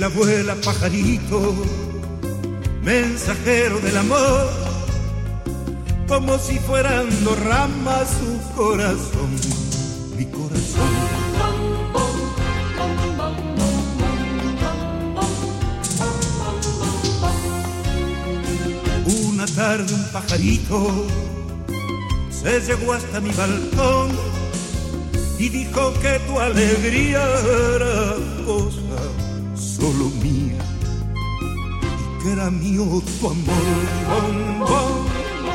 Vuela, vuela, pajarito, mensajero del amor, como si fueran dos ramas su corazón, mi corazón. Una tarde un pajarito se llegó hasta mi balcón y dijo que tu alegría era cosa solo mía y que era mío tu amor. Bom, bom.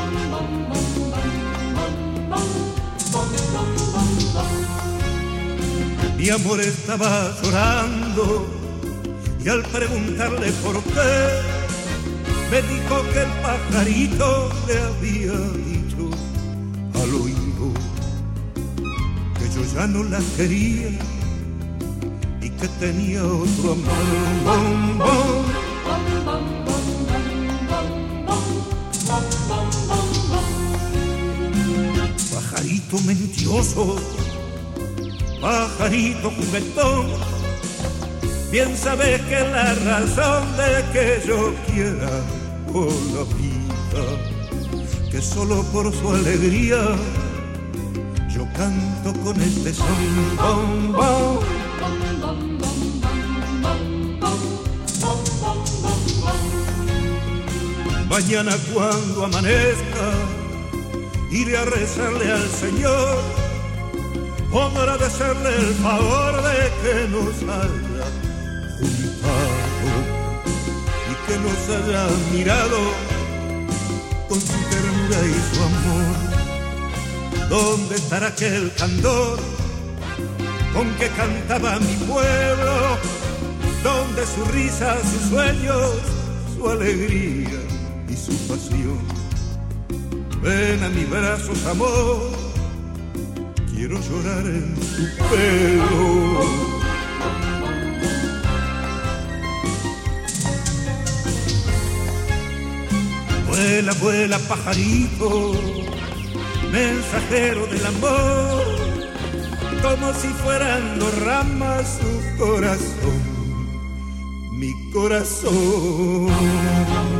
Mi amor estaba llorando y al preguntarle por qué me dijo que el pajarito le había dicho al oído que yo ya no la quería y que tenía otro amor. Bom, bom. Pajarito mentiroso, pajarito juguetón, bien sabes que la razón de que yo quiera con la vida, que solo por su alegría yo canto con este son. Bom, bom. Mañana cuando amanezca iré a rezarle al Señor por agradecerle el favor de que nos haya juntado y que nos haya mirado con su ternura y su amor. ¿Dónde estará aquel candor con que cantaba mi pueblo? ¿Dónde su risa, sus sueños, su alegría y su pasión? Ven a mis brazos, amor, quiero llorar en su pelo. Vuela, vuela, pajarito, mensajero del amor, como si fueran dos ramas su corazón, mi corazón.